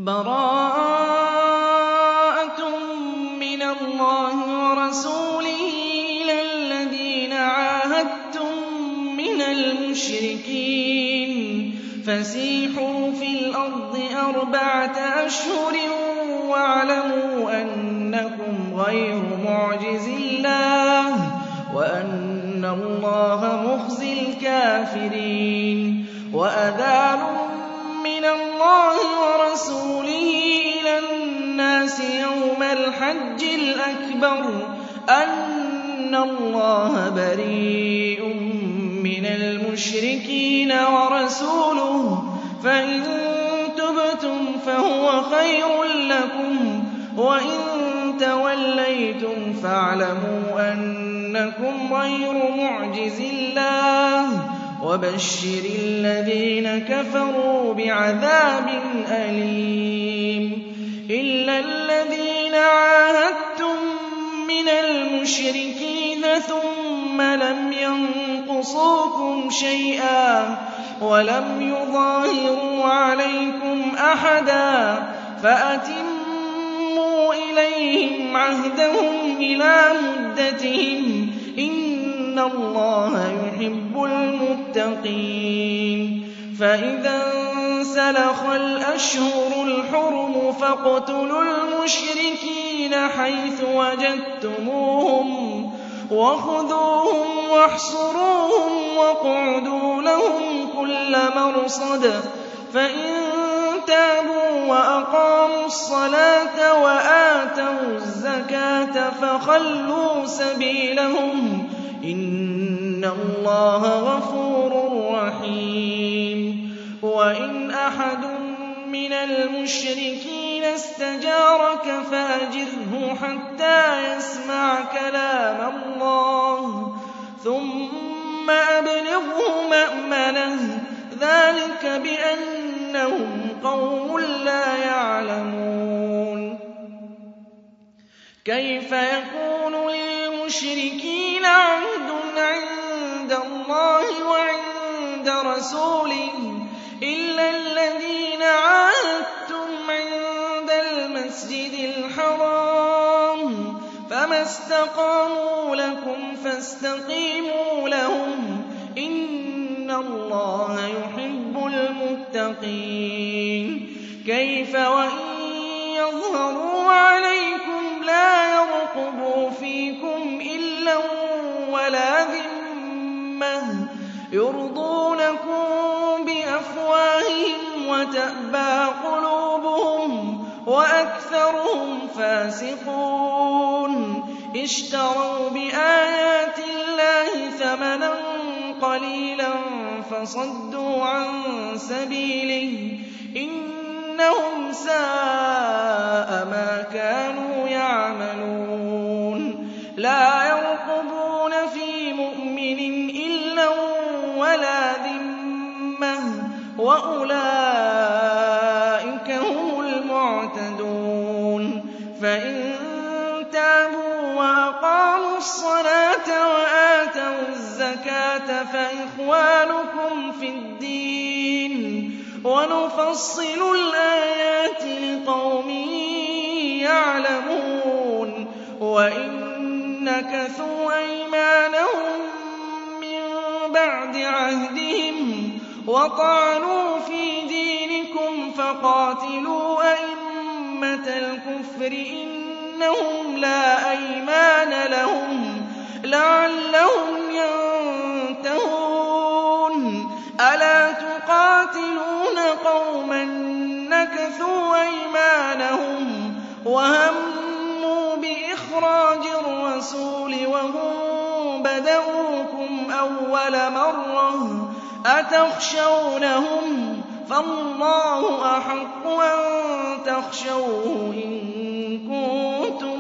بَرَاءَةٌ مِّنَ اللَّهِ وَرَسُولِهِ إِلَى الَّذِينَ عَاهَدتُّم مِّنَ الْمُشْرِكِينَ فَسِيحُوا فِي الْأَرْضِ 4 أشهر وَاعْلَمُوا أَنَّكُمْ غَيْرُ مُعْجِزِي اللَّهِ وَأَنَّ اللَّهَ مُخْزِي الْكَافِرِينَ وَأَذَانٌ مِّنَ اللَّهِ وَرَسُولِهِ إِلَى النَّاسِ يَوْمَ الْحَجِّ الْأَكْبَرِ أَنَّ اللَّهَ بَرِيءٌ مِّنَ الْمُشْرِكِينَ وَرَسُولُهُ فَإِن تُبْتُمْ فَهُوَ خَيْرٌ لَّكُمْ وَإِن تَوَلَّيْتُمْ فَاعْلَمُوا أَنَّكُمْ غَيْرُ مُعْجِزِي اللَّهِ وَبَشِّرِ الَّذِينَ كَفَرُوا بِعَذَابٍ أَلِيمٍ إِلَّا الَّذِينَ عَاهَدتُّم مِّنَ الْمُشْرِكِينَ ثُمَّ لَمْ يَنقُصُوكُمْ شَيْئًا وَلَمْ يُظَاهِرُوا عَلَيْكُمْ أَحَدًا فَأَتِمُّوا إِلَيْهِمْ عَهْدَهُمْ إِلَىٰ مُدَّتِهِمْ ۚ إِنَّ اللَّهَ يُحِبُّ الْمُتَّقِينَ فَإِذَا انسَلَخَ الْأَشْهُرُ الْحُرُمُ فَاقْتُلُوا الْمُشْرِكِينَ حَيْثُ وَجَدتُّمُوهُمْ وَخُذُوهُمْ وَاحْصُرُوهُمْ وَاقْعُدُوا لَهُمْ كُلَّ مَرْصَدٍ فَإِن تَابُوا وَأَقَامُوا الصَّلَاةَ وَآتَوُا الزَّكَاةَ فَخَلُّوا سَبِيلَهُمْ ۚ إِنَّ اللَّهَ غَفُورٌ رَّحِيمٌ وَإِنْ أَحَدٌ مِّنَ الْمُشْرِكِينَ اسْتَجَارَكَ فَأَجِرْهُ حَتَّىٰ يَسْمَعَ كَلَامَ اللَّهِ ثُمَّ أَبْلِغْهُ مَأْمَنَهُ ۚ ذَٰلِكَ بِأَنَّهُمْ قَوْمٌ لَّا يَعْلَمُونَ كَيْفَ يَكُونُ لِلْمُشْرِكِينَ عَهْدٌ عِندَ اللَّهِ وَعِندَ رَسُولِهِ إِلَّا الَّذِينَ عَاهَدتُّمْ عِندَ الْمَسْجِدِ الْحَرَامِ ۖ فَمَا اسْتَقَامُوا لَكُمْ فَاسْتَقِيمُوا لَهُمْ ۚ إِنَّ اللَّهَ يُحِبُّ الْمُتَّقِينَ كَيْفَ وَإِن يَظْهَرُوا عَلَيْكُمْ لَا يَرْقُبُوا فِيكُمْ إِلًّا وَلَا ذِمَّةً يُرْضُونَكُم بِأَفْوَاهِهِمْ وَتَأْبَىٰ قُلُوبُهُمْ وَأَكْثَرُهُمْ فَاسِقُونَ اشْتَرَوْا بِآيَاتِ اللَّهِ ثَمَنًا قَلِيلًا فَصَدُّوا عَن سَبِيلِهِ ۚ إِنَّهُمْ سَاءَ مَا كَانُوا يَعْمَلُونَ لَا يَرْقُبُونَ فِي مُؤْمِنٍ إِلًّا وَلَا ذِمَّةً وَأُولَٰئِكَ هُمُ الْمُعْتَدُونَ فَإِن تَابُوا وَأَقَامُوا الصَّلَاةَ وَآتَوُا الزَّكَاةَ فَإِخْوَانُكُمْ فِي الدِّينِ وَنُفَصِّلُ الْآيَاتِ لِقَوْمٍ يَعْلَمُونَ وَإِن نَّكَثُوا أَيْمَانَهُم مِّن بَعْدِ عَهْدِهِمْ وَطَعَنُوا فِي دِينِكُمْ فَقَاتِلُوا أَئِمَّةَ الْكُفْرِ إِنَّهُمْ لَا أَيْمَانَ لَهُمْ لَعَلَّهُمْ يَنتَهُونَ أَلَا تُقَاتِلُونَ قَوْمًا نَّكَثُوا أَيْمَانَهُمْ وَهَمُّوا بِإِخْرَاجِ الرَّسُولِ وَهُم بَدَءُوكُمْ أَوَّلَ مَرَّةٍ أَتَخْشَوْنَهُمْ ۚ فَاللَّهُ أَحَقُّ أَن تَخْشَوْهُ إِن كُنتُم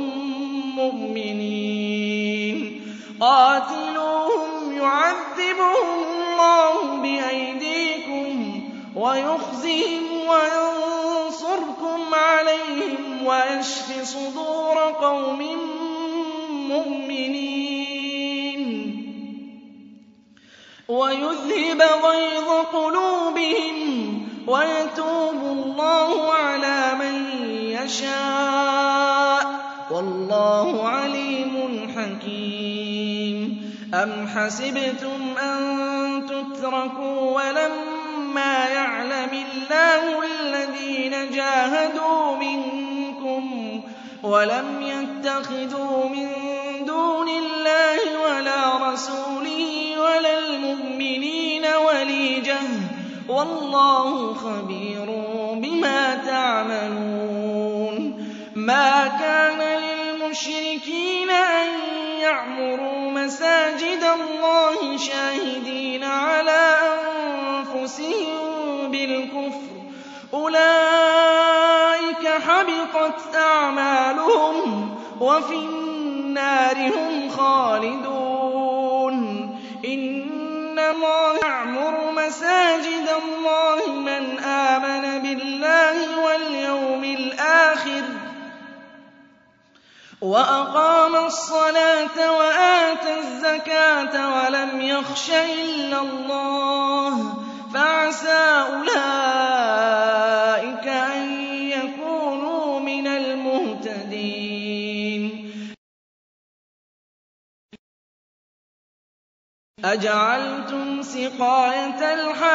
مُّؤْمِنِينَ قَاتِلُوهُمْ يُعَذِّبْهُمُ اللَّهُ بِأَيْدِيكُمْ وَيُخْزِهِمْ وَيَنصُرْكُمْ عَلَيْهِمْ وَيَشْفِ صُدُورَ قَوْمٍ مُّؤْمِنِينَ وَيُذْهِبَ غَيْظَ قُلُوبِهِمْ وَيَتُوبُ اللَّهُ عَلَىٰ يَشَاءُ ۗ وَاللَّهُ عَلِيمٌ حَكِيمٌ أَمْ حَسِبْتُمْ أَن تُتْرَكُوا وَلَمَّا يَعْلَمِ اللَّهُ الَّذِينَ جَاهَدُوا مِنكُمْ وَلَمْ يَتَّخِذُوا مِن دُونِ اللَّهِ وَلَا رَسُولِهِ وَلَا الْمُؤْمِنِينَ وَلِيجَةً ۚ وَاللَّهُ خَبِيرٌ بِمَا تَعْمَلُونَ مَا كَانَ لِلْمُشْرِكِينَ أَن يَعْمُرُوا مَسَاجِدَ اللَّهِ شَاهِدِينَ عَلَىٰ أَنفُسِهِم بِالْكُفْرِ ۚ أُولَٰئِكَ حَبِطَتْ أَعْمَالُهُمْ وَفِي النَّارِ هُمْ خَالِدُونَ إِنَّمَا يَعْمُرُ مَسَاجِدَ اللَّهِ مَنْ آمَنَ بِاللَّهِ وَالْيَوْمِ الْآخِرِ وَأَقَامَ الصَّلَاةَ وَآتَى الزَّكَاةَ وَلَمْ يَخْشَ إِلَّا اللَّهَ فَعَسَىٰ أُولَٰئِكَ أَن يَكُونُوا مِنَ الْمُهْتَدِينَ أَجَعَلْتُمْ سِقَايَةَ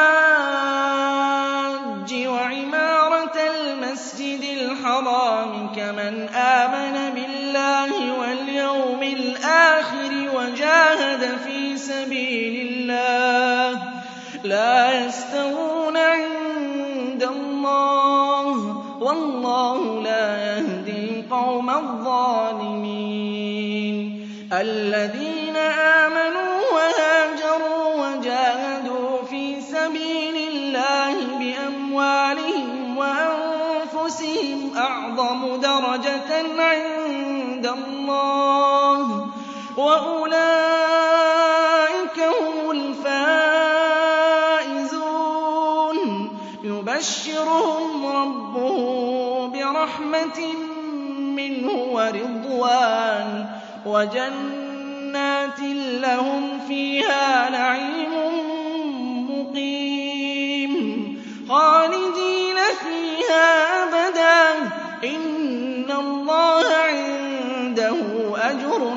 الْحَاجِّ وَعِمَارَةَ الْمَسْجِدِ الْحَرَامِ كَمَنْ آمَنَ بِاللَّهِ وَالْيَوْمِ الْآخِرِ وَجَاهَدَ فِي سَبِيلِ اللَّهِ ۚ لَا يَسْتَوُونَ عِندَ اللَّهِ ۗ وَاللَّهُ لَا يَهْدِي الْقَوْمَ الظَّالِمِينَ الَّذِينَ آمَنُوا وَهَاجَرُوا وَجَاهَدُوا فِي سَبِيلِ اللَّهِ بِأَمْوَالِهِمْ وَأَنفُسِهِمْ أَعْظَمُ دَرَجَةً عِندَ اللَّهِ ۚ وَأُولَٰئِكَ هُمُ الْفَائِزُونَ يُبَشِّرُهُمْ رَبُّهُم بِرَحْمَةٍ مِّنْهُ وَرِضْوَانٍ وَجَنَّاتٍ لَّهُمْ فِيهَا نَعِيمٌ مُّقِيمٌ خَالِدِينَ فِيهَا أَبَدًا ۚ إِنَّ اللَّهَ عِندَهُ أَجْرٌ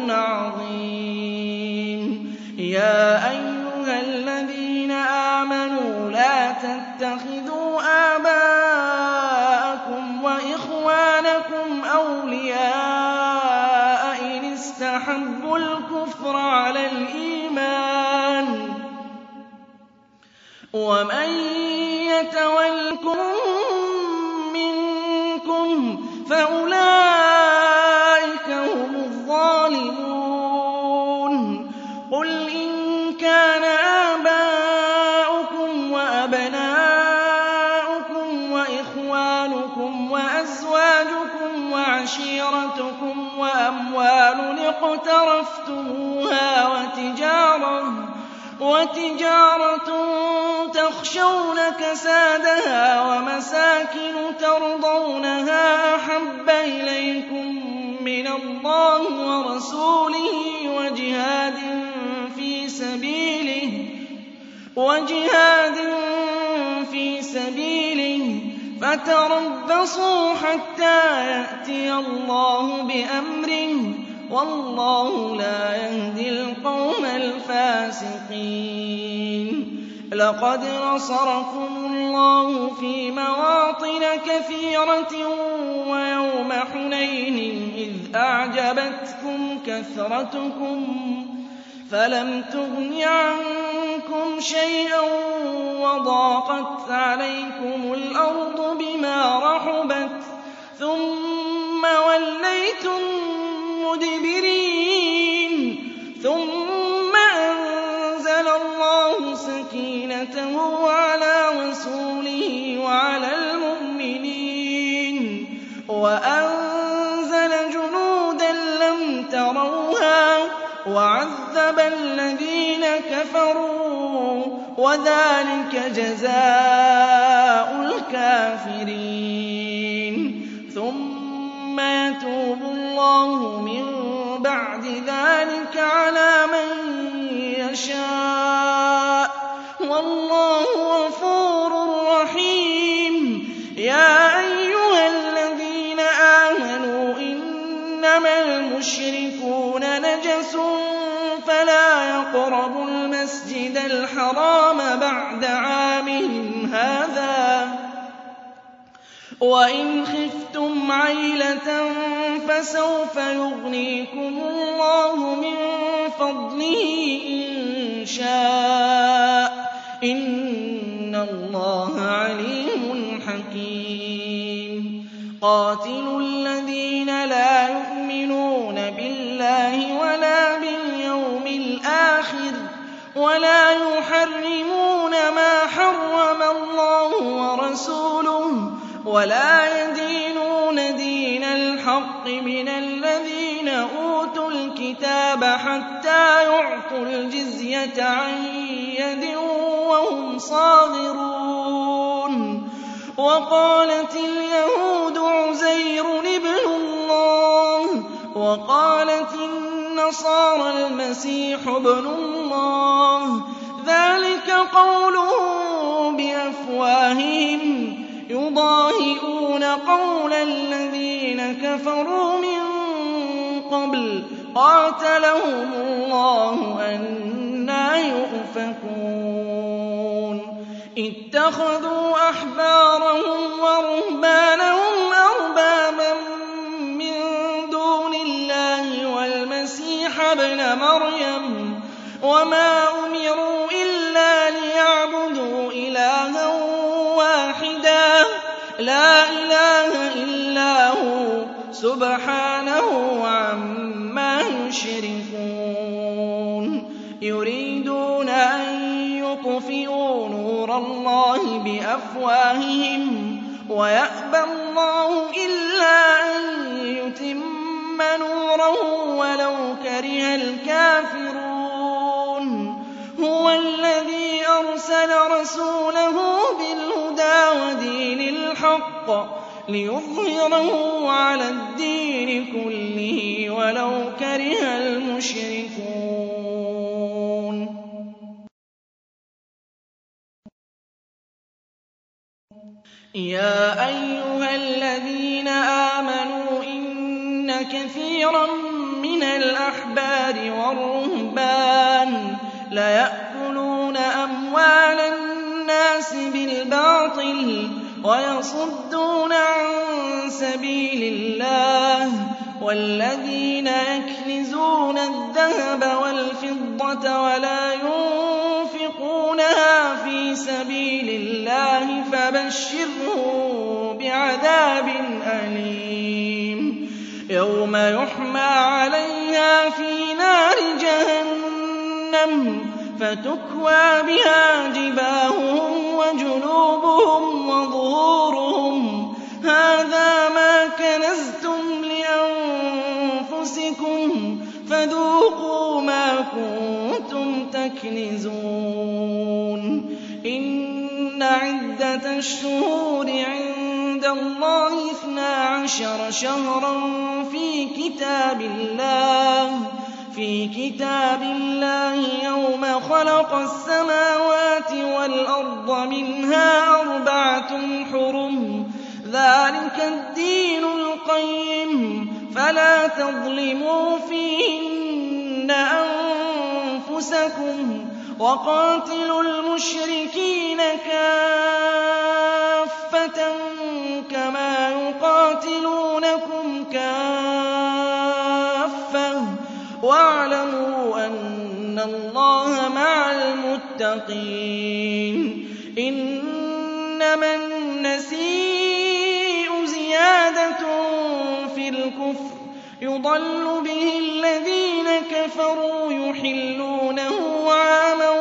عَظِيمٌ يَا أَيُّهَا الَّذِينَ آمَنُوا لَا تَتَّخِذُوا آبَاءَكُمْ وَإِخْوَانَكُمْ أَوْلِيَاءَ إِنِ اسْتَحَبُّوا الْكُفْرَ عَلَى الْإِيمَانِ ۚ وَمَن يَتَوَلَّهُم مِّنكُمْ فَأُولَٰئِكَ هُمُ الظَّالِمُونَ قُلْ إِن كَانَ آبَاؤُكُمْ وَأَبْنَاؤُكُمْ وَإِخْوَانُكُمْ وَأَزْوَاجُكُمْ وَعَشِيرَتُكُمْ وَأَمْوَالٌ اقْتَرَفْتُمُوهَا وَتِجَارَةٌ تَخْشَوْنَ كَسَادَهَا وَمَسَاكِنُ تَرْضَوْنَهَا أَحَبَّ إِلَيْكُم مِّنَ اللَّهِ وَرَسُولِهِ وَجِهَادٍ فِي سَبِيلِهِ فَتَرَبَّصُوا حَتَّىٰ يَأْتِيَ اللَّهُ بِأَمْرِهِ ۗ وَاللَّهُ لَا يَهْدِي الْقَوْمَ الْفَاسِقِينَ لَقَدْ نَصَرَكُمُ اللَّهُ فِي مَوَاطِنَ كَثِيرَةٍ وَيَوْمَ حُنَيْنٍ إِذْ أَعْجَبَتْكُمْ كَثْرَتُكُمْ فَلَمْ تُغْنِ عَنكُمْ شَيْئًا وَضَاقَتْ عَلَيْكُمُ الْأَرْضُ بِمَا رَحُبَتْ ثُمَّ وَلَّيْتُم مُّدْبِرِينَ ثُمَّ أَنزَلَ اللَّهُ سَكِينَتَهُ عَلَىٰ رَسُولِهِ وَعَلَى الْمُؤْمِنِينَ وَأَنزَلَ جُنُودًا لَّمْ تَرَوْهَا وَعَذَّبَ الَّذِينَ كَفَرُوا ۚ وَذَٰلِكَ جَزَاءُ الْكَافِرِينَ ثُمَّ يَتُوبُ اللَّهُ مِن بَعْدِ ذَٰلِكَ عَلَىٰ مَن يَشَاءُ ۗ وَاللَّهُ غَفُورٌ رَّحِيمٌ يَا أَيُّهَا الَّذِينَ الْمُشْرِكُونَ نَجَسٌ فَلَا يَقْرَبُوا الْمَسْجِدَ الْحَرَامَ بَعْدَ عَامِهِمْ هَٰذَا ۚ وَإِنْ خِفْتُمْ عَيْلَةً فَسَوْفَ يُغْنِيكُمُ اللَّهُ مِن فَضْلِهِ إِن شَاءَ ۚ إِنَّ اللَّهَ عَلِيمٌ حَكِيمٌ. قَاتِلُوا الَّذِينَ لَا يُؤْمِنُونَ بِاللَّهِ وَلَا بِالْيَوْمِ الْآخِرِ وَلَا يُحَرِّمُونَ مَا حَرَّمَ اللَّهُ وَرَسُولُهُ وَلَا يَدِينُونَ دِينَ الْحَقِّ مِنَ الَّذِينَ أُوتُوا الْكِتَابَ حَتَّىٰ يُعْطُوا الْجِزْيَةَ عَن يَدٍ وَهُمْ صَاغِرُونَ. وَقَالَتِ الْيَهُودُ عُزَيْرٌ ابْنُ اللَّهِ وَقَالَتِ النَّصَارَى الْمَسِيحُ ابْنُ اللَّهِ ۖ ذَٰلِكَ قَوْلُهُم بِأَفْوَاهِهِمْ يُضَاهِئُونَ قَوْلَ الَّذِينَ كَفَرُوا مِن قَبْلُ قَاتَلَهُمُ اللَّهُ ۖ أَنَّىٰ يُؤْفَكُونَ. اتَّخَذُوا أَحْبَارَهُمْ وَرُهْبَانَهُمْ أَرْبَابًا مِّن دُونِ اللَّهِ وَالْمَسِيحَ ابْنَ مَرْيَمَ ۚ وَمَا أُمِرُوا إِلَّا لِيَعْبُدُوا إِلَٰهًا وَاحِدًا لَّا إِلَٰهَ إِلَّا هُوَ سُبْحَانَهُ عَمَّا يُشْرِكُونَ. يُرِيدُونَ أَن يُطْفِئُوا نُورَ اللَّهِ بِأَفْوَاهِهِمْ وَيَأْبَى اللَّهُ إِلَّا أَن يُتِمَّ نُورَهُ وَلَوْ كَرِهَ الْكَافِرُونَ. هُوَ الَّذِي أَرْسَلَ رَسُولَهُ بِالْهُدَىٰ وَدِينِ الْحَقِّ لِيُظْهِرَهُ عَلَى الدِّينِ كُلِّهِ وَلَوْ كَرِهَ الْمُشْرِكُونَ. يَا أَيُّهَا الَّذِينَ آمَنُوا إِنَّ كَثِيرًا مِّنَ الْأَحْبَارِ وَالرُّهْبَانِ لَيَأْكُلُونَ أَمْوَالَ النَّاسِ بِالْبَاطِلِ وَيَصُدُّونَ عَن سَبِيلِ اللَّهِ ۗ وَالَّذِينَ يَكْنِزُونَ الذَّهَبَ وَالْفِضَّةَ وَلَا يُنفِقُونَهَا فِي سَبِيلِ اللَّهِ فَبَشِّرْهُم بِعَذَابٍ أَلِيمٍ. يَوْمَ يُحْمَىٰ عَلَيْهَا فِي نَارِ جَهَنَّمَ فَتُكْوَىٰ بِهَا جِبَاهُهُمْ وَجُنُوبُهُمْ وَظُهُورُهُمْ هَٰذَا مَا كَنَزْتُمْ لِأَنفُسِكُمْ فَذُوقُوا مَا كُنتُمْ تَكْنِزُونَ. إِنَّ عِدَّةَ الشُّهُورِ عِندَ اللَّهِ 12 شَهْرًا في كتاب الله يوم خلق السماوات والأرض منها 4 حُرُمٌ ذَٰلِكَ الدِّينُ الْقَيِّمُ فَلَا تَظْلِمُوا فِيهِنَّ أَنفُسَكُمْ وَقَاتِلُوا الْمُشْرِكِينَ كَافَّةً كَمَا يُقَاتِلُونَكُمْ كَافَّةً وَاعْلَمُوا أَنَّ اللَّهَ مَعَ الْمُتَّقِينَ. إِنَّمَا النَّسِيءُ زِيَادَةٌ في الْكُفْرِ يُضَلُّ بِهِ الَّذِينَ كَفَرُوا يُحِلُّونَهُ عَامًا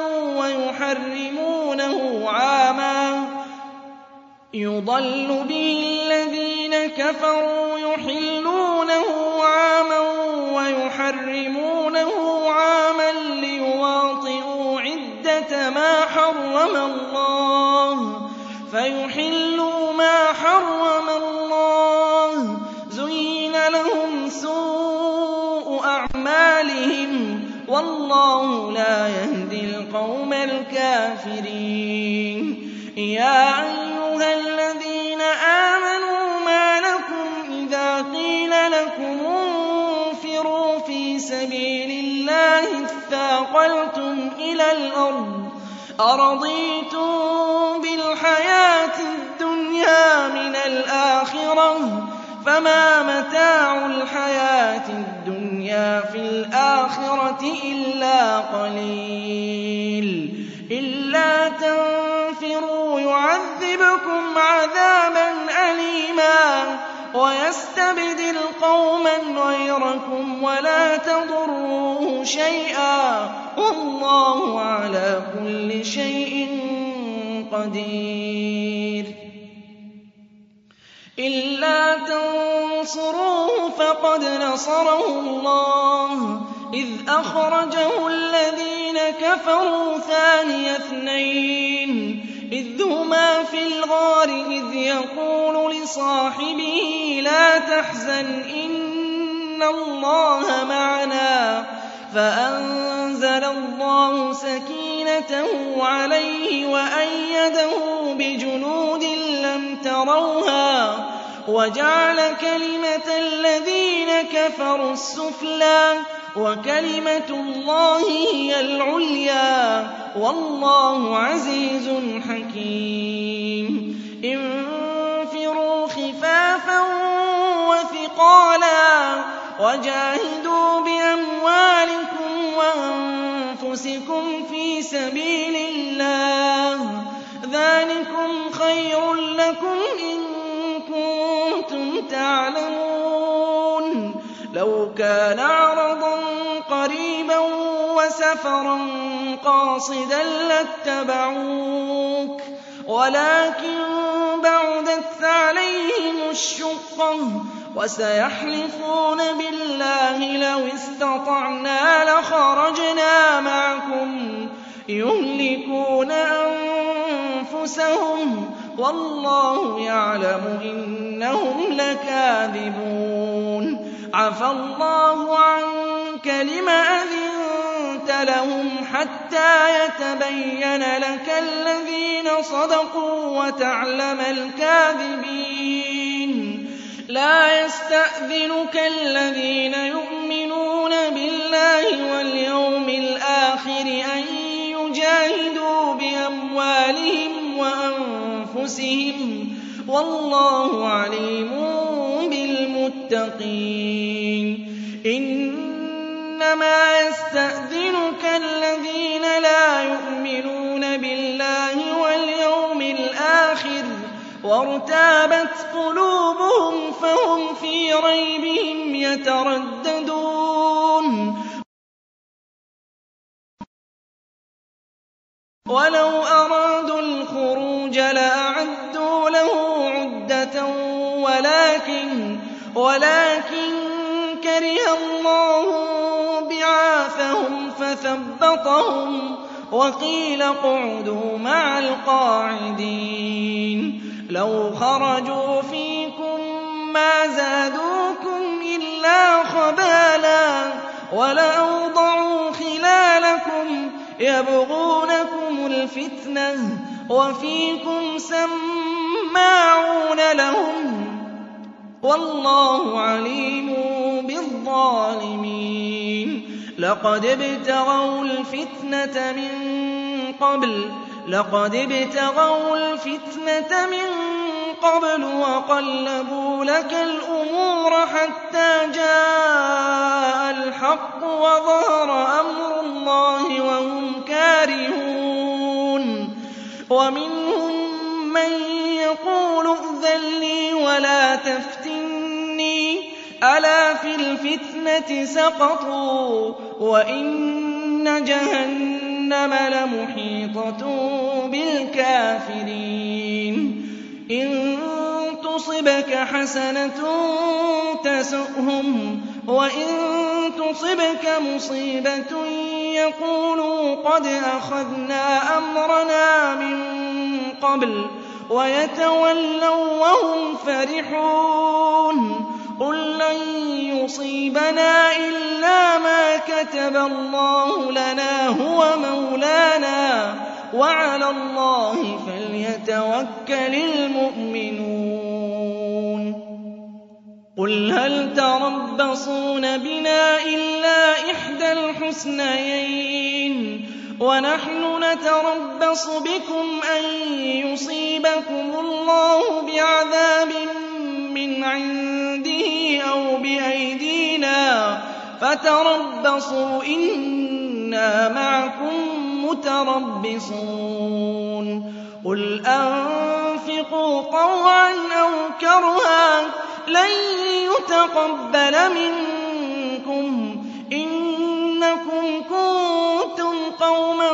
وَيُحَرِّمُونَهُ عَامًا لِّيُوَاطِئُوا عِدَّةَ مَا حَرَّمَ اللَّهُ فَيُحِلُّوا مَا حَرَّمَ اللَّهُ. زُيِّنَ لَهُمْ سُوءُ أَعْمَالِهِمْ وَاللَّهُ لَا يَهْدِي الْقَوْمَ الْكَافِرِينَ. يَا أَيُّهَا الَّذِينَ آمَنُوا مَا لَكُمْ إِذَا قِيلَ لَكُمُ انفِرُوا سبيل الله اثاقلتم إلى الأرض أرضيتم بالحياة الدنيا من الآخرة فما متاع الحياة الدنيا في الآخرة إلا قليل إلا تنفروا يعذبكم عذابا أليما ويستبدل قوما غيركم ولا تضروه شيئا والله على كل شيء قدير إلا تنصروه فقد نصره الله إذ أخرجه الذين كفروا ثاني اثنين إذ هما في الغار إذ يقول لصاحبه لا تحزن إن الله معنا فأنزل الله سكينته عليه وأيده بجنود لم تروها وجعل كلمة الذين كفروا السفلى وكلمة الله هي العليا والله عزيز حكيم انفروا خفافا وثقالا وجاهدوا بأموالكم وأنفسكم في سبيل الله ذلكم خير لكم إن كنتم تعلمون لو كان عرضا قريبا وسفرا قاصدا لاتبعوك ولكن بعدت عليهم الشقة وسيحلفون بالله لو استطعنا لخرجنا معكم يهلكون أنفسهم والله يعلم إنهم لكاذبون عفى الله عنك لم أذنت لهم حتى يتبين لك الذين صدقوا وتعلم الكاذبين لا يستأذنك الذين يؤمنون بالله واليوم الآخر أن يجاهدوا بأموالهم وأنفسهم والله عليم بالمتقين إنما يستأذنك الذين لا يؤمنون بالله واليوم الآخر وارتابت قلوبهم فهم في ريبهم يترددون ولو أرادوا الخروج لأعدوا له عدة ولكن كره الله بعاثهم فثبطهم وقيل اقعدوا مع القاعدين لو خرجوا فيكم ما زادوكم إلا خبالا ولأوضعوا خلالكم يبغونكم الفتنة وفيكم سماعون لهم والله عليم بالظالمين لقد ابتغوا الفتنة من قبل وقلبوا لك الأمور حتى جاء الحق وظهر أمر الله وهم كارهون ومنهم من يقول ائذن لي ولا تفتني ألا في الفتنة سقطوا وإن جهنم لمحيطة بالكافرين إن تصبك حسنة تسؤهم وإن تصبك مصيبة يقولوا قد أخذنا أمرنا من قبل ويتولوا وهم فرحون قل لن يصيبنا إلا ما كتب الله لنا هو مولانا وعلى الله فليتوكل المؤمنون قُلْ هَلْ تَرَبَّصُونَ بِنَا إِلَّا إِحْدَى الْحُسْنَيَيْنِ وَنَحْنُ نَتَرَبَّصُ بِكُمْ أَن يُصِيبَكُمُ اللَّهُ بِعَذَابٍ مِّنْ عِندِهِ أَوْ بِأَيْدِينَا فَتَرَبَّصُوا إِنَّا مَعَكُم مُّتَرَبِّصُونَ قُلْ أَنفِقُوا طَوْعًا أَوْ كَرْهًا لَّن يُتَقَبَّلَ مِنكُمْ إِنَّكُمْ كُنتُمْ قَوْمًا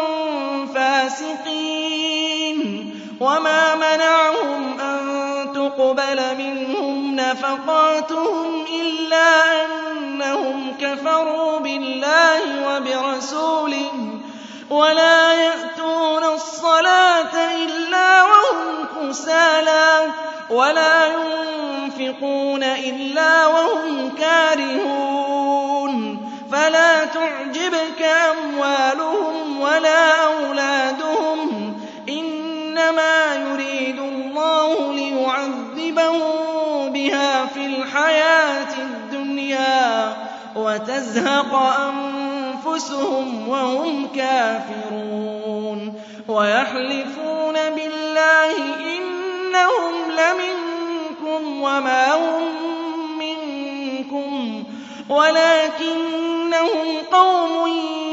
فَاسِقِينَ وَمَا مَنَعَهُمْ أَن تُقْبَلَ مِنْهُمْ نَفَقَاتُهُمْ إِلَّا أَنَّهُمْ كَفَرُوا بِاللَّهِ وَبِرَسُولِهِ وَلَا يَأْتُونَ الصَّلَاةَ إِلَّا وَهُمْ كُسَالَىٰ وَلَا يُنفِقُونَ إِلَّا وَهُمْ كَارِهُونَ فَلَا تُعْجِبْكَ أَمْوَالُهُمْ وَلَا أَوْلَادُهُمْ ۚ إِنَّمَا يُرِيدُ اللَّهُ لِيُعَذِّبَهُم بِهَا فِي الْحَيَاةِ الدُّنْيَا وَتَزْهَقَ أَنفُسُهُمْ وَهُمْ كَافِرُونَ وَيَحْلِفُونَ بِاللَّهِ إِنَّهُمْ لَمِنكُمْ وَمَا هُم مِّنكُمْ وَلَٰكِنَّهُمْ قَوْمٌ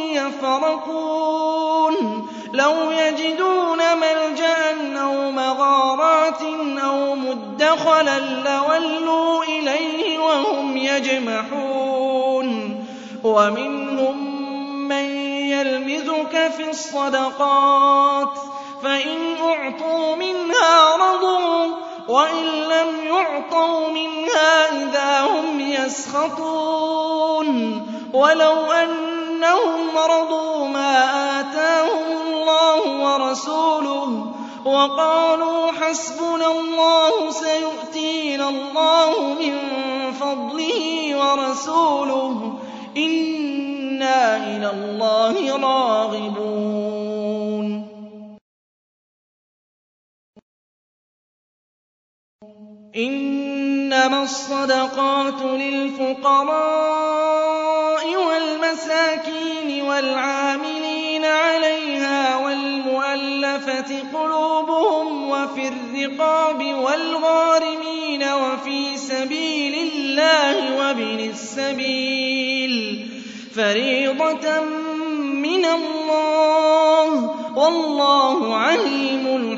يَفْرَقُونَ لَوْ يَجِدُونَ مَلْجَأً أَوْ مَغَارَاتٍ أَوْ مُدَّخَلًا لَّوَلُّوا إِلَيْهِ وَهُمْ يَجْمَحُونَ وَمِنْهُم مَّن يَلْمِزُكَ فِي الصَّدَقَاتِ فَإِنْ أُعْطُوا مِنْهَا رَضُوا وَإِن لَّمْ يُعْطَوْا مِنْهَا إِذَا هُمْ يَسْخَطُونَ وَلَوْ أَنَّهُمْ رَضُوا مَا آتَاهُمُ اللَّهُ وَرَسُولُهُ وَقَالُوا حَسْبُنَا اللَّهُ سَيُؤْتِينَا اللَّهُ مِن فَضْلِهِ وَرَسُولُهُ إِنَّا إِلَى اللَّهِ رَاغِبُونَ إِنَّمَا الصَّدَقَاتُ لِلْفُقَرَاءِ وَالْمَسَاكِينِ وَالْعَامِلِينَ عَلَيْهَا وَالْمُؤَلَّفَةِ قُلُوبُهُمْ وَفِي الرِّقَابِ وَالْغَارِمِينَ وَفِي سَبِيلِ اللَّهِ وَابْنِ السَّبِيلِ فَرِيضَةً مِّنَ اللَّهِ ۗ وَاللَّهُ عَلِيمٌ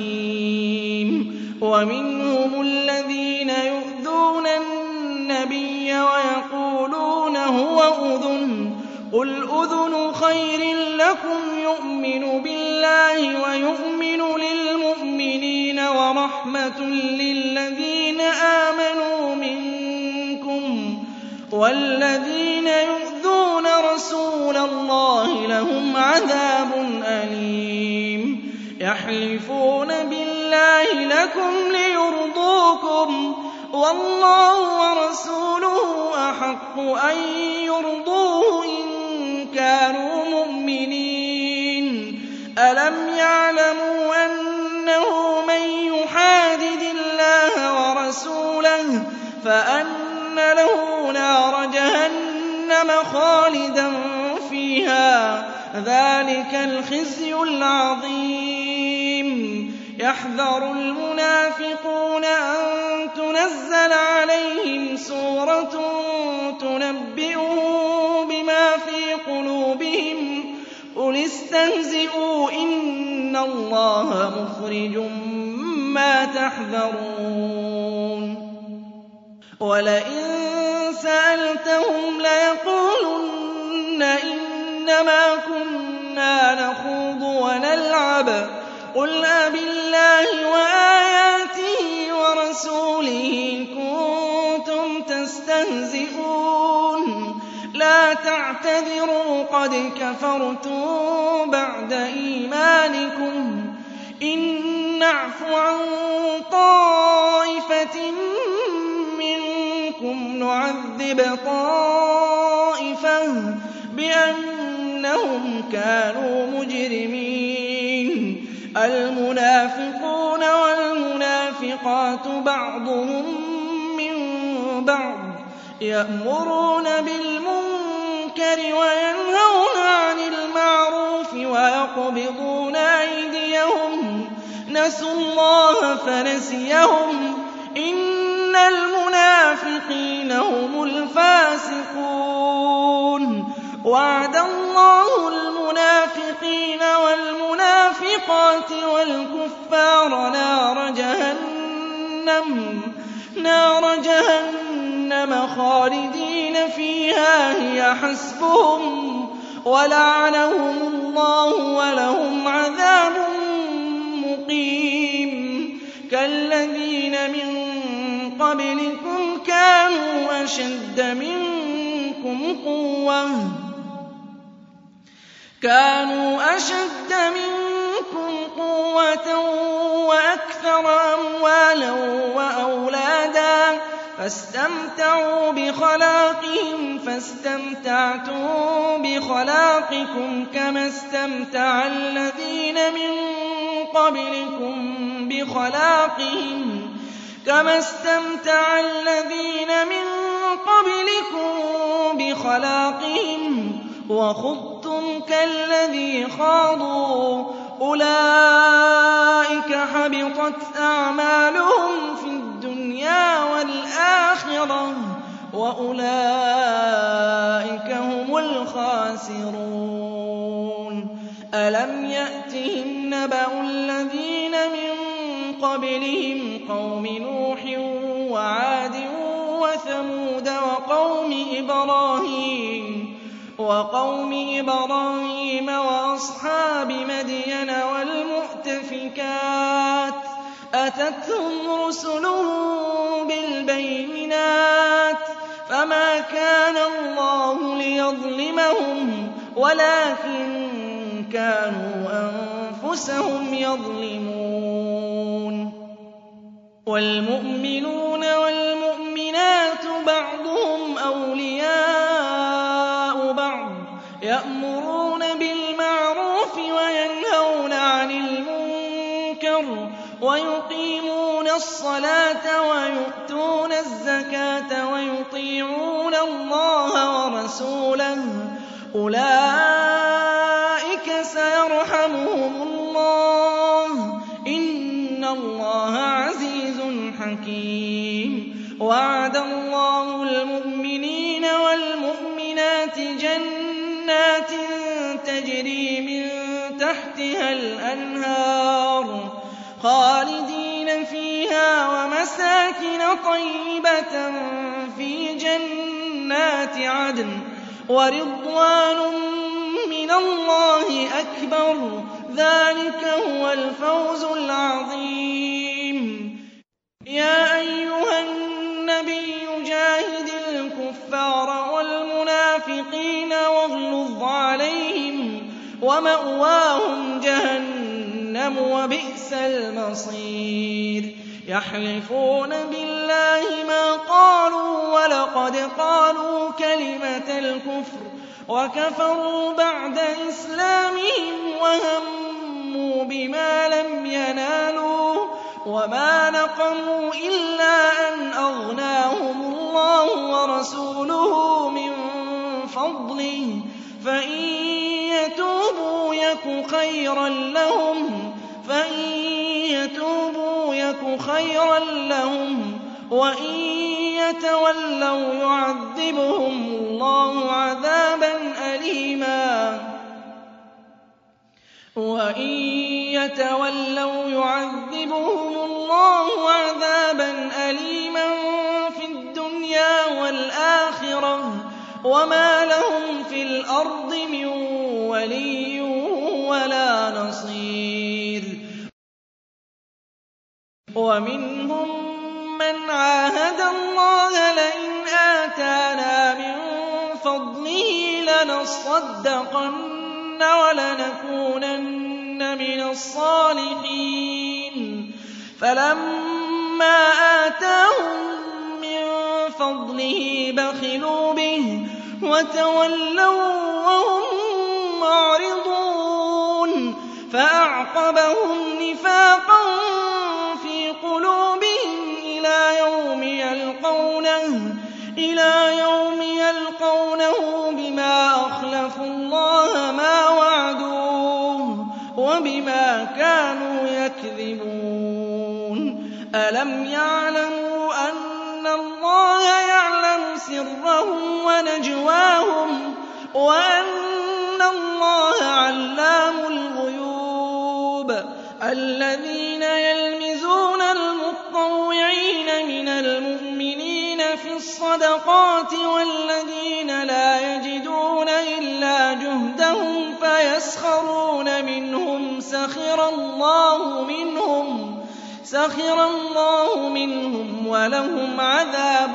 حَكِيمٌ وَمِنْهُمُ الَّذِينَ يُؤْذُونَ النَّبِيَّ وَيَقُولُونَ هُوَ أُذُنٌ ۚ قُلْ أُذُنُ خَيْرٍ لَّكُمْ يُؤْمِنُ بِاللَّهِ وَيُؤْمِنُ لِلْمُؤْمِنِينَ وَرَحْمَةٌ لِّلَّذِينَ آمَنُوا مِنكُمْ ۚ وَالَّذِينَ يُؤْذُونَ رَسُولَ اللَّهِ لَهُمْ عَذَابٌ أَلِيمٌ يَحْلِفُونَ بِاللَّهِ لَكُمْ لِيُرْضُوكُمْ ۗ وَاللَّهُ وَرَسُولُهُ أَحَقُّ أَن يُرْضُوهُ إِن كَانُوا مُؤْمِنِينَ أَلَمْ يَعْلَمُوا أَنَّهُ مَن يُحَادِدِ اللَّهَ وَرَسُولَهُ فَأَنَّ لَهُ نَارَ جَهَنَّمَ خَالِدًا فِيهَا ۚ ذَٰلِكَ الْخِزْيُ الْعَظِيمُ يَحْذَرُ الْمُنَافِقُونَ أَن تُنَزَّلَ عَلَيْهِمْ سُورَةٌ تُنَبِّئُهُم بِمَا فِي قُلُوبِهِمْ ۚ قُلِ اسْتَهْزِئُوا إِنَّ اللَّهَ مُخْرِجٌ مَّا تَحْذَرُونَ وَلَئِن سَأَلْتَهُمْ لَيَقُولُنَّ إِنَّمَا كُنَّا نَخُوضُ وَنَلْعَبُ ۚ قُلْ أَبِاللَّهِ وَآيَاتِهِ وَرَسُولِهِ كُنتُمْ تَسْتَهْزِئُونَ لَا تَعْتَذِرُوا قَدْ كَفَرْتُم بَعْدَ إِيمَانِكُمْ ۚ إِن نَّعْفُ عَن طَائِفَةٍ مِّنكُمْ نُعَذِّبْ طَائِفَةً بِأَنَّهُمْ كَانُوا مُجْرِمِينَ الْمُنَافِقُونَ وَالْمُنَافِقَاتُ بَعْضُهُم مِّن بعض يأمرون بالمنكر وينهون عن المعروف ويقبضون أيديهم نسوا الله فنسيهم إن المنافقين هم الفاسقون وعد الله المنافقين والمنافقات والكفار نار جهنم خالدين فيها هي حسبهم ولعنهم الله ولهم عذاب مقيم كالذين من قبلكم كانوا أشد منكم قوة وأكثر أموالا وأولادا فاستمتعوا بخلاقهم فاستمتعتم بخلاقكم كما استمتع الذين من قبلكم بخلاقهم وخضتم كالذي خاضوا أولئك حبطت أعمالهم في الدنيا والآخرة وأولئك هم الخاسرون ألم يأتهم نبأ الذين من قبلهم قوم نوح وعاد وثمود وقوم إبراهيم وأصحاب مدين والمؤتفكات أتتهم رسلهم بالبينات فما كان الله ليظلمهم ولكن كانوا أنفسهم يظلمون والمؤمنون والمؤمنات بعضهم أولياء بعض يأمرون بالمعروف وينهون عن المنكر ويقيمون الصلاة ويؤتون الزكاة ويطيعون الله ورسوله أولئك سيرحمهم الله إن الله عزيز حكيم وعد الله المؤمنين والمؤمنات جنات تجري من تحتها الأنهار خالدين فيها ومساكن طيبة في جنات عدن ورضوان من الله أكبر ذلك هو الفوز العظيم يا أيها النبي جاهد الكفار والمنافقين واغلظ عليهم ومأواهم جهنم وبئس المصير يحلفون بالله ما قالوا ولقد قالوا كلمة الكفر وكفروا بعد إسلامهم وهموا بما لم ينالوا وما نقموا إلا أن أغناهم الله ورسوله من فضله فإن يتوبوا يك خيرا لهم وإن يتولوا يعذبهم الله عذابا أليما في الدنيا والآخرة وما لهم في الأرض من ولي ولا نصير ومنهم من عاهد الله لئن آتانا من فضله لنصدقن ولنكونن من الصالحين فلما آتاهم من فضله بخلوا به وتولوا وهم معرضون فأعقبهم نفاقا في قلوبهم إلى يوم يلقونه إِلَىٰ يَوْمِ يَلْقَوْنَهُ بِمَا أَخْلَفُوا اللَّهَ مَا وَعَدُوهُ وَبِمَا كَانُوا يَكْذِبُونَ أَلَمْ يَعْلَمُوا أَنَّ اللَّهَ يَعْلَمُ سِرَّهُمْ وَنَجْوَاهُمْ وَأَنَّ اللَّهَ عَلَّامُ الْغُيُوبِ الَّذِينَ يَلْمِزُونَ الْمُطَّوِّعِينَ مِنَ الْمُؤْمِنِينَ فِي الصَّدَقَاتِ وَالَّذِينَ لَا يَجِدُونَ إِلَّا جُهْدَهُمْ فَيَسْخَرُونَ مِنْهُمْ سَخِرَ اللَّهُ مِنْهُمْ وَلَهُمْ عَذَابٌ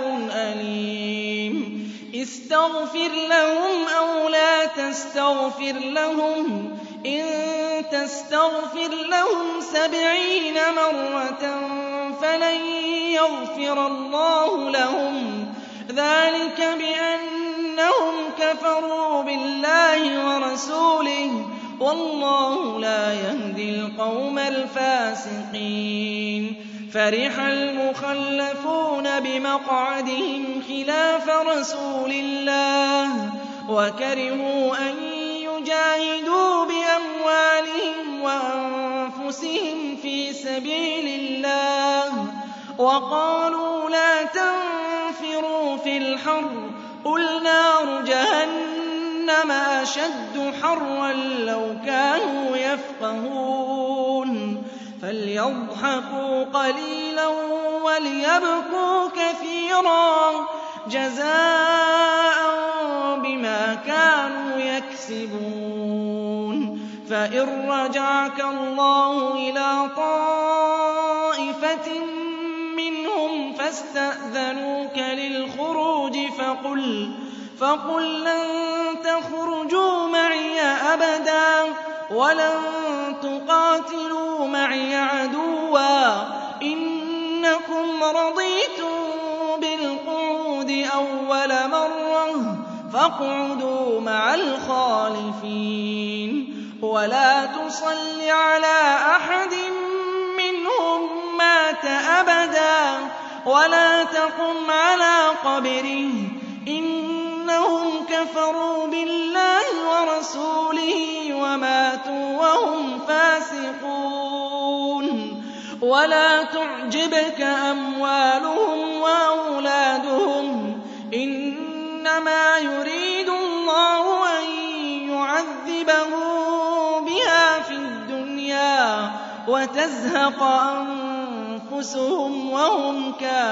أَلِيمٌ اسْتَغْفِرْ لَهُمْ أَوْ لَا تَسْتَغْفِرْ لَهُمْ إِن تَسْتَغْفِرْ لَهُمْ 70 مَرَّةً فَلَن يَغْفِرَ اللَّهُ لَهُمْ ذَٰلِكَ بِأَنَّهُمْ كَفَرُوا بِاللَّهِ وَرَسُولِهِ ۗ وَاللَّهُ لَا يَهْدِي الْقَوْمَ الْفَاسِقِينَ فَرِحَ الْمُخَلَّفُونَ بِمَقْعَدِهِمْ خِلَافَ رَسُولِ اللَّهِ وَكَرِهُوا أَن يُجَاهِدُوا بِأَمْوَالِهِمْ وَأَنفُسِهِمْ فِي سَبِيلِ اللَّهِ وَقَالُوا لَا تَنفِرُوا فِي الْحَرِّ قُلْ نَارُ جَهَنَّمَ أَشَدُّ حَرًّا لَّوْ كَانُوا يَفْقَهُونَ فَلْيَضْحَكُوا قَلِيلًا وَلْيَبْكُوا كَثِيرًا جَزَاءً بِمَا كَانُوا يَكْسِبُونَ فَإِن رَّجَعَكَ اللَّهُ إِلَىٰ طَائِفَةٍ مِّنْهُمْ فَاسْتَأْذَنُوكَ لِلْخُرُوجِ فَقُل لَّن تَخْرُجُوا مَعِيَ أَبَدًا وَلَن تُقَاتِلُوا مَعِيَ عَدُوًّا إِنَّكُمْ رَضِيتُم بِالْقُعُودِ أَوَّلَ مَرَّةٍ فَاقْعُدُوا مَعَ الْخَالِفِينَ وَلَا تُصَلِّ عَلَىٰ أَحَدٍ مِّنْهُم مَّاتَ أَبَدًا وَلَا تَقُمْ عَلَىٰ قَبْرِهِ ۖ إِنَّهُمْ كَفَرُوا بِاللَّهِ وَرَسُولِهِ وَمَاتُوا وَهُمْ فَاسِقُونَ وَلَا تُعْجِبْكَ أَمْوَالُهُمْ وَأَوْلَادُهُمْ ۚ إِنَّمَا يُرِيدُ اللَّهُ أَن يُعَذِّبَهُم بِهَا فِي الدُّنْيَا وَتَزْهَقَ أَنفُسُهُمْ وَهُمْ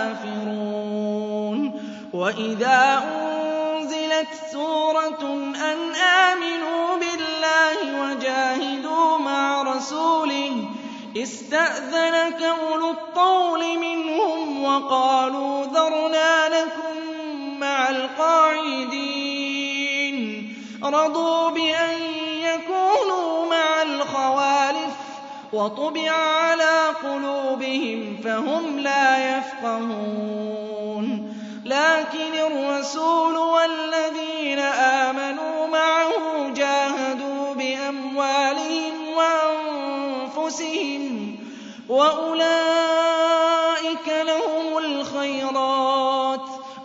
كَافِرُونَ وَإِذَا أُنزِلَتْ سُورَةٌ أَنْ آمِنُوا بِاللَّهِ وَجَاهِدُوا مَعَ رَسُولِهِ اسْتَأْذَنَكَ أُولُو الطَّوْلِ مِنْهُمْ وَقَالُوا ذَرْنَا نَكُن مَّعَ الْقَاعِدِينَ رَضُوا بِأَن يَكُونُوا مَعَ الْخَوَالِفِ وَطُبِعَ عَلَىٰ قُلُوبِهِمْ فَهُمْ لَا يَفْقَهُونَ لَٰكِنِ الرَّسُولُ وَالَّذِينَ آمَنُوا مَعَهُ جَاهَدُوا بِأَمْوَالِهِمْ وَأَنفُسِهِمْ وَأُولَٰئِكَ لَهُمُ الْخَيْرَاتُ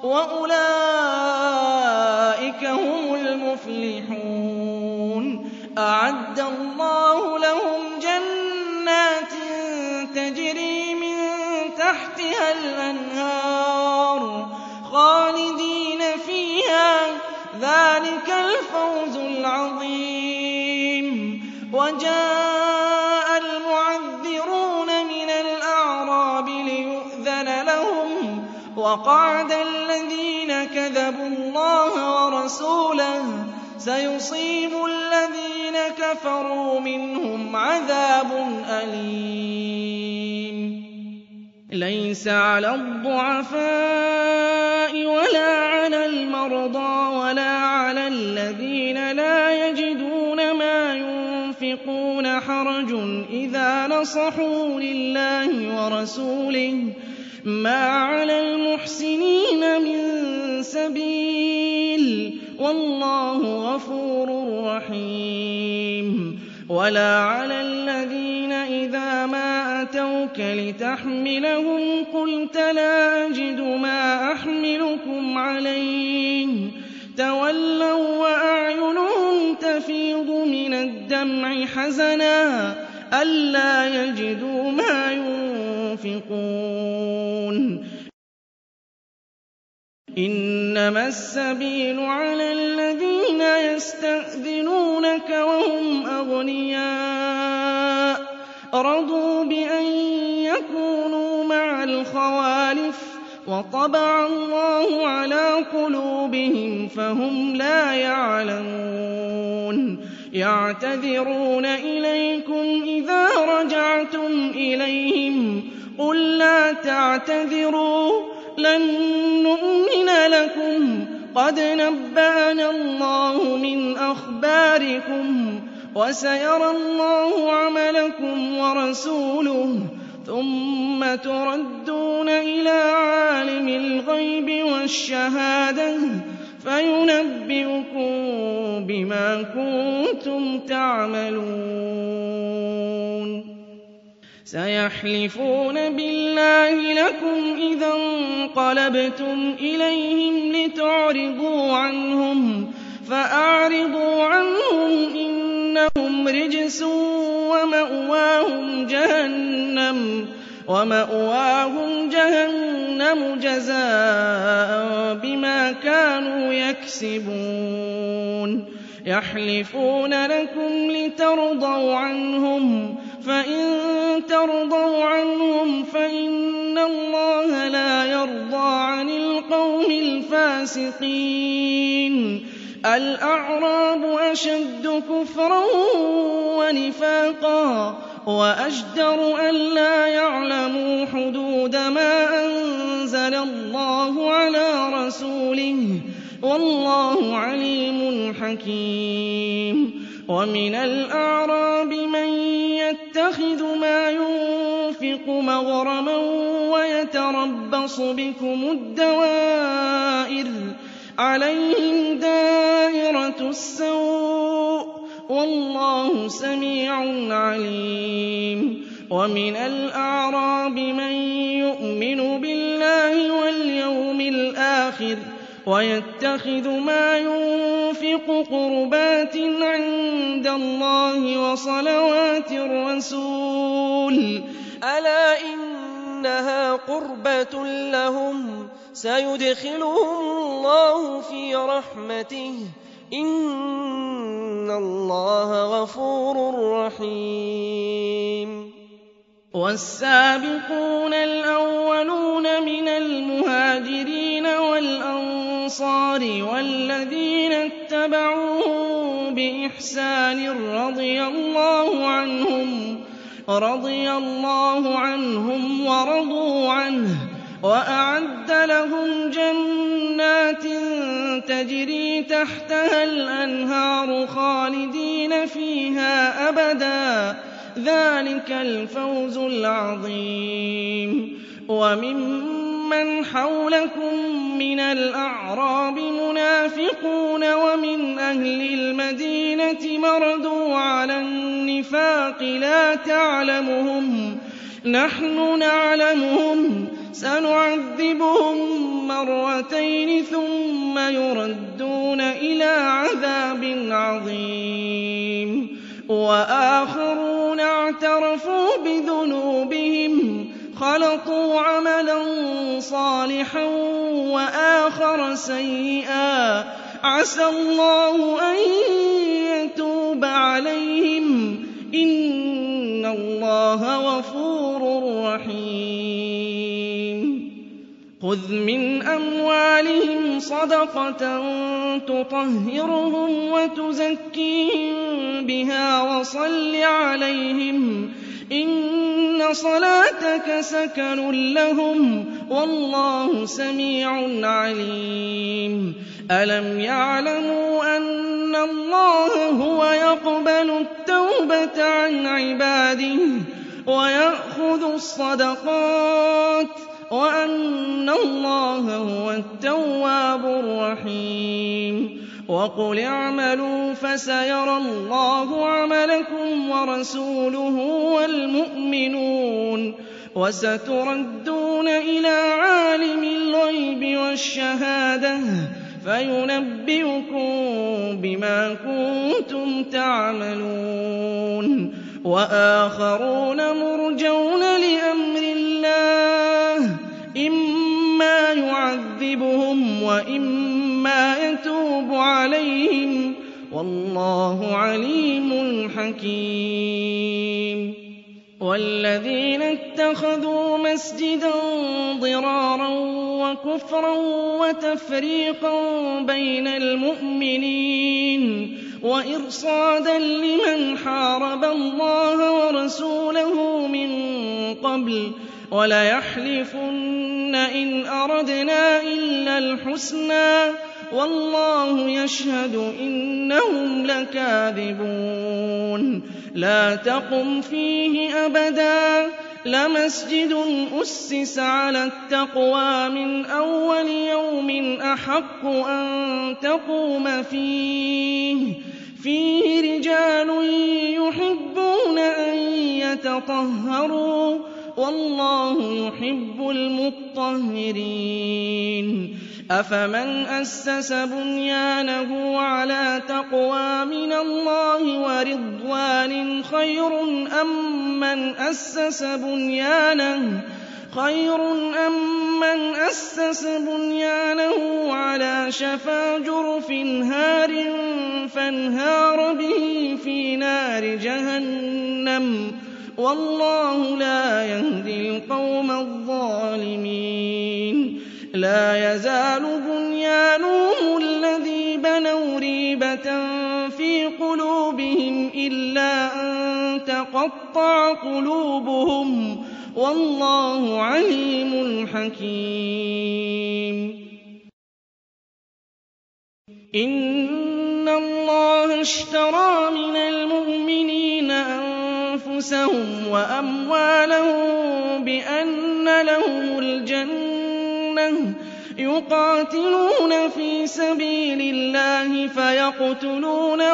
وَأُولَٰئِكَ هُمُ الْمُفْلِحُونَ أَعَدَّ اللَّهُ لَهُمْ جَنَّاتٍ تَجْرِي مِن تَحْتِهَا الْأَنْهَارُ خَالِدِينَ فِيهَا ۚ ذَٰلِكَ الْفَوْزُ الْعَظِيمُ وَجَاءَ الْمُعَذِّرُونَ مِنَ الْأَعْرَابِ لِيُؤْذَنَ لَهُمْ وَقَعَدَ الَّذِينَ كَذَبُوا اللَّهَ وَرَسُولَهُ ۚ سَيُصِيبُ الَّذِينَ كَفَرُوا مِنْهُمْ عَذَابٌ أَلِيمٌ لَيْسَ عَلَى الضُّعَفَاءِ وَلَا عَلَى الْمَرْضَىٰ وَلَا عَلَى الَّذِينَ لَا يَجِدُونَ مَا يُنفِقُونَ حَرَجٌ إِذَا نَصَحُوا لِلَّهِ وَرَسُولِهِ ۚ مَا عَلَى الْمُحْسِنِينَ مِن سَبِيلٍ ۚ وَاللَّهُ غَفُورٌ رَّحِيمٌ وَلَا عَلَى الَّذِينَ إِذَا مَا أَتَوْكَ لِتَحْمِلَهُمْ قُلْتَ لَا أَجِدُ مَا أَحْمِلُكُمْ عَلَيْهِ حَزَنًا أَلَّا يَجِدُوا مَا يُنفِقُونَ إِنَّمَا السَّبِيلُ عَلَى الَّذِينَ يَسْتَأْذِنُونَكَ وَهُمْ أَغْنِيَاءُ رَضُوا بِأَن يَكُونُوا مَعَ الْخَوَالِفِ وَطَبَعَ اللَّهُ عَلَىٰ قُلُوبِهِمْ فَهُمْ لَا يَعْلَمُونَ يَعْتَذِرُونَ إِلَيْكُمْ إِذَا رَجَعْتُمْ إِلَيْهِمْ قُل لَّا تَعْتَذِرُوا لَن نُّؤْمِنَ لَكُمْ قَدْ نَبَّأَنَا اللَّهُ مِنْ أَخْبَارِكُمْ وَسَيَرَى اللَّهُ عَمَلَكُمْ وَرَسُولُهُ ثُمَّ تُرَدُّونَ إِلَىٰ عَالِمِ الْغَيْبِ وَالشَّهَادَةِ فَيُنَبِّئُكُم بِمَا كُنتُمْ تَعْمَلُونَ سَيَحْلِفُونَ بِاللَّهِ لَكُمْ إِذَا انقَلَبْتُمْ إِلَيْهِمْ لِتُعْرِضُوا عَنْهُمْ فَأَعْرِضُوا عَنْهُمْ إِنَّهُمْ رِجْسٌ وَمَأْوَاهُمْ جَهَنَّمُ جَزَاءً بِمَا كَانُوا يَكْسِبُونَ يَحْلِفُونَ لَكُمْ لِتَرْضَوْا عَنْهُمْ فَإِن تَرْضَوْا عَنْهُمْ فَإِنَّ اللَّهَ لَا يَرْضَىٰ عَنِ الْقَوْمِ الْفَاسِقِينَ الْأَعْرَابُ أَشَدُّ كُفْرًا وَنِفَاقًا وَأَجْدَرُ أَلَّا يَعْلَمُوا حُدُودَ مَا أَنزَلَ اللَّهُ عَلَىٰ رَسُولِهِ ۗ وَاللَّهُ عَلِيمٌ حَكِيمٌ وَمِنَ الْأَعْرَابِ مَن يَتَّخِذُ مَا يُنفِقُ مَغْرَمًا وَيَتَرَبَّصُ بِكُمُ الدَّوَائِرَ عَلَيْهِمْ دَائِرَةُ السَّوْءِ ۗ وَاللَّهُ سَمِيعٌ عَلِيمٌ وَمِنَ الْأَعْرَابِ مَن يُؤْمِنُ بِاللَّهِ وَالْيَوْمِ الْآخِرِ وَيَتَّخِذُ مَا يُنفِقُ قُرُبَاتٍ عِندَ اللَّهِ وَصَلَوَاتِ الرَّسُولِ أَلَا إِنَّهَا قُرْبَةٌ لَّهُمْ سَيُدْخِلُهُمُ اللَّهُ فِي رَحْمَتِهِ إِنَّ اللَّهَ غَفُورٌ رَّحِيمٌ وَالسَّابِقُونَ الْأَوَّلُونَ مِنَ الْمُهَاجِرِينَ وَالْأَنصَارِ وَالَّذِينَ اتَّبَعُوهُم بِإِحْسَانٍ رَّضِيَ اللَّهُ عَنْهُمْ وَرَضُوا عَنْهُ وَأَعَدَّ لَهُمْ جَنَّاتٍ تَجْرِي تَحْتَهَا الْأَنْهَارُ خَالِدِينَ فِيهَا أَبَدًا ۚ ذَٰلِكَ الْفَوْزُ الْعَظِيمُ وَمِمَّنْ حَوْلَكُم مِّنَ الْأَعْرَابِ مُنَافِقُونَ وَمِنْ أَهْلِ الْمَدِينَةِ مَرَدُوا عَلَى النِّفَاقِ لَا تَعْلَمُهُمْ ۖ نَحْنُ نَعْلَمُهُمْ سَنُعَذِّبُهُم مَّرَّتَيْنِ ثُمَّ يُرَدُّونَ إِلَىٰ عَذَابٍ عَظِيمٍ وَآخَرُونَ اعْتَرَفُوا بِذُنُوبِهِمْ خَلَطُوا عَمَلًا صَالِحًا وَآخَرَ سَيِّئًا عَسَى اللَّهُ أَن يَتُوبَ عَلَيْهِمْ ۚ إِنَّ اللَّهَ غَفُورٌ رَّحِيمٌ خُذْ مِنْ أَمْوَالِهِمْ صَدَقَةً تُطَهِّرُهُمْ وَتُزَكِّيهِم بِهَا وَصَلِّ عَلَيْهِمْ ۖ إِنَّ صَلَاتَكَ سَكَنٌ لَّهُمْ ۗ وَاللَّهُ سَمِيعٌ عَلِيمٌ أَلَمْ يَعْلَمُوا أَنَّ اللَّهَ هُوَ يَقْبَلُ التَّوْبَةَ عَنْ عِبَادِهِ وَيَأْخُذُ الصَّدَقَاتِ وَأَنَّ اللَّهَ هُوَ التَّوَّابُ الرَّحِيمُ وَقُلِ اعْمَلُوا فَسَيَرَى اللَّهُ عَمَلَكُمْ وَرَسُولُهُ وَالْمُؤْمِنُونَ وَسَتُرَدُّونَ إِلَىٰ عَالِمِ الْغَيْبِ وَالشَّهَادَةِ فَيُنَبِّئُكُم بِمَا كُنتُمْ تَعْمَلُونَ وآخرون مرجون لأمر الله إما يعذبهم وإما يتوب عليهم والله عليم حكيم والذين اتخذوا مسجدا ضرارا وكفرا وتفريقا بين المؤمنين وإرصادا لمن حارب الله ورسوله من قبل وليحلفن إن أردنا إلا الحسنى والله يشهد إنهم لكاذبون لا تقم فيه أبدا لمسجد أسس على التقوى من أول يوم أحق أن تقوم فيه رجال يحبون أن يتطهروا والله يحب المطهرين أفمن أسس بنيانه على تقوى من الله ورضوان خير أم من أسس بنيانه على شفا جرف هار فانهار به في نار جهنم والله لا يهدي القوم الظالمين لا يزال بنيانهم الذي بنوا ريبة في قلوبهم إلا أن تقطع قلوبهم والله عليم حكيم إن الله اشترى من المؤمنين أنفسهم وأموالهم بأن لهم الجنة يقاتلون في سبيل الله فيقتلون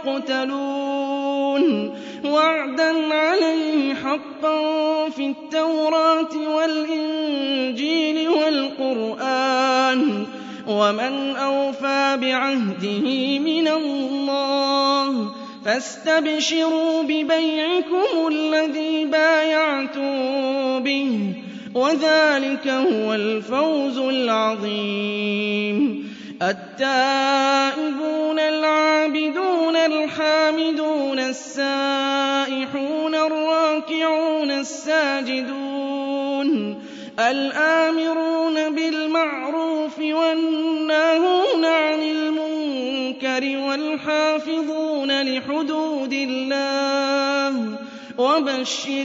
ويقتلون وعدا عليه حقا في التوراة والإنجيل والقرآن ومن أوفى بعهده من الله فاستبشروا ببيعكم الذي بايعتم به وذلك هو الفوز العظيم التائبون العابدون الحامدون السائحون الراكعون الساجدون الآمرون بالمعروف والناهون عن المنكر والحافظون لحدود الله وبشر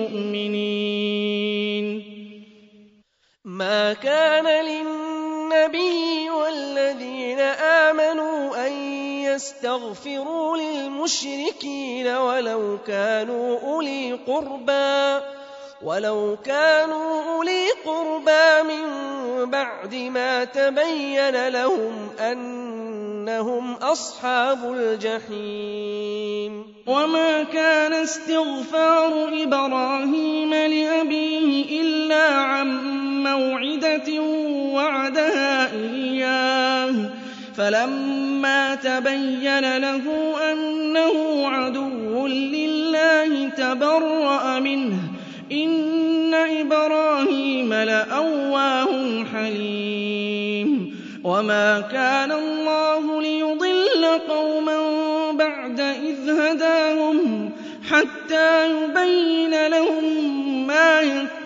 المؤمنين ما كان للنبي والذين آمنوا أن يستغفروا للمشركين ولو كانوا أولي قربى من بعد ما تبين لهم أنهم أصحاب الجحيم وما كان استغفار إبراهيم لأبيه إلا عن موعدة وعدها إياه فلما تبين له أنه عدو لله تبرأ منه إن إبراهيم لأواه حليم وما كان الله ليضل قوما بعد إذ هداهم حتى يبين لهم ما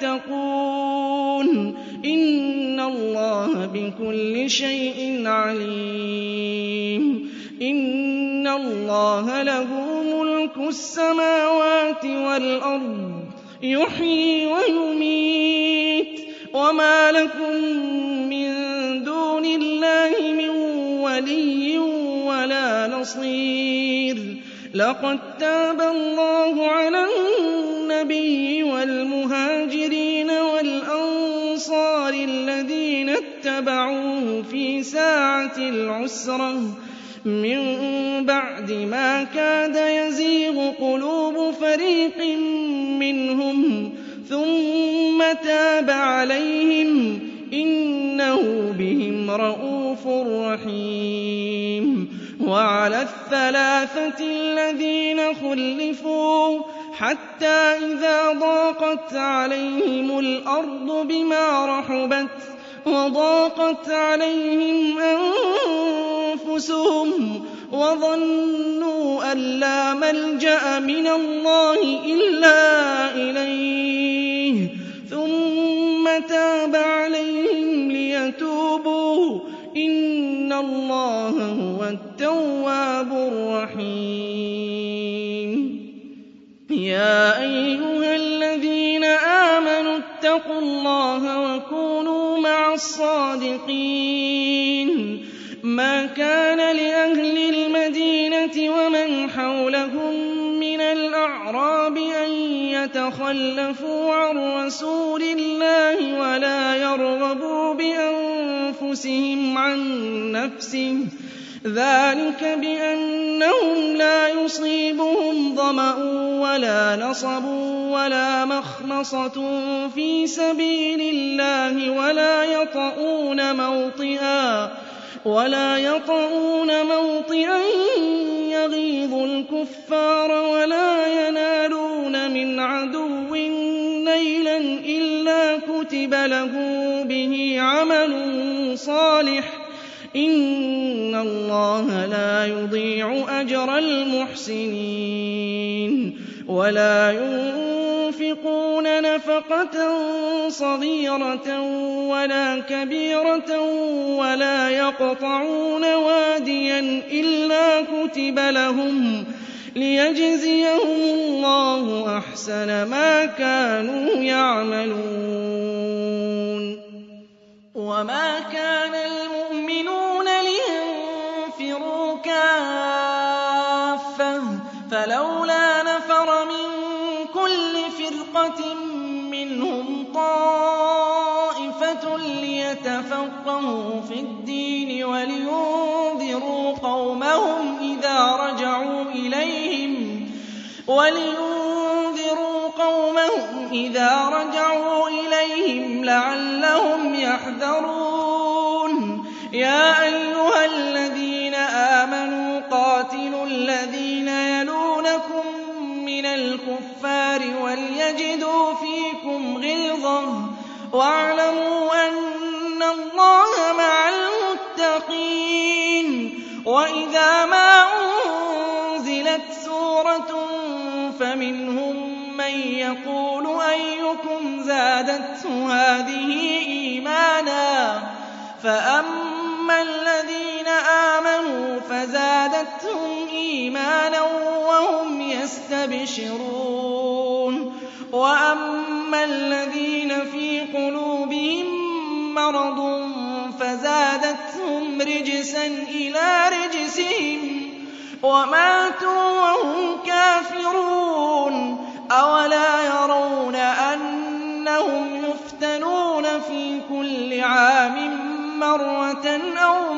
يتقون إن الله بكل شيء عليم إن الله له ملك السماوات والأرض يحيي ويميت وما لكم من دون الله من ولي ولا نصير لقد تاب الله على النبي والمهاجرين والأنصار الذين اتبعوه في ساعة العسرة من بعد ما كاد يزيغ قلوب فريق منهم ثم تاب عليهم إنه بهم رءوف رحيم وعلى الثلاثة الذين خلفوا حتى إذا ضاقت عليهم الأرض بما رحبت وضاقت عليهم أنفسهم وظنوا أن لا ملجأ من الله إلا إليه ثم تاب عليهم ليتوبوا إن الله هو التواب الرحيم. يا أيها الذين آمنوا اتقوا الله وكونوا مع الصادقين. ما كان لأهل المدينة ومن حولهم من الأعراب أن يتخلفوا عن رسول الله ولا يرغبوا بأنفسهم عن نفسه ذلك بأنهم لا يصيبهم ظمأ ولا نصب ولا مخمصة في سبيل الله ولا يطؤون موطئا يغيظ الكفار ولا ينالون من عدو نيلا إلا كتب له به عمل صالح إن الله لا يضيع أجر المحسنين. ولا ينفقون نفقة صغيرة ولا كبيرة ولا يقطعون واديا إلا كتب لهم ليجزيهم الله أحسن ما كانوا يعملون. وما كان المؤمنون لينفروا كافة فلولا نفر من كل فرقة منهم طائفة ليتفقهوا في الدين ولينذروا قومهم إذا رجعوا إليهم لعلهم يحذرون. يا أيها الذين آمنوا قاتلوا الذين يلونكم من الكفار وليجدوا فيكم غلظة واعلموا أن الله مع المتقين. وإذا ما أنزلت سورة فمنهم من يقول أيكم زادته هذه إيمانا فأما الذين آمنوا فزادتهم إيمانا وهم يستبشرون. وأما الذين في قلوبهم مرض فزادتهم رجسا إلى رجسهم وماتوا وهم كافرون. أولا يرون أنهم يفتنون في كل عام مرة أو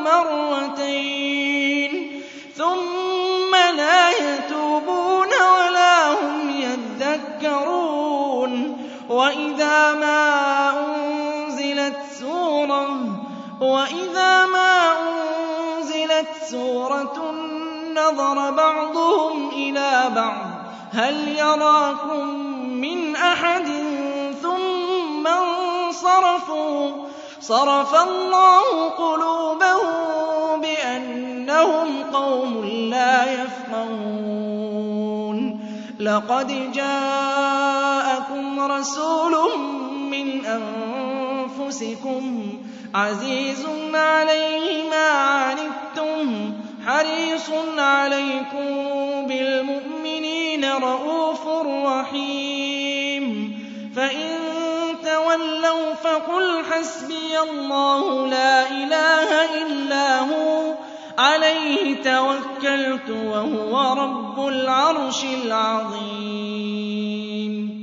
مرتين ثم لا يتوبون ولا هم يذكرون. وإذا ما أنزلت سورة نظر بعضهم إلى بعض هل يراكم من أحد ثم انصرفوا صرف الله قلوبهم بأنهم قوم لا يفقهون. لقد جاءكم رسول من أنفسكم عزيز عليه ما عنتم حريص عليكم بالمؤمنين رءوف رحيم. فإن تولوا فقل حسبي الله لا إله إلا هو عليه توكلت وهو رب العرش العظيم.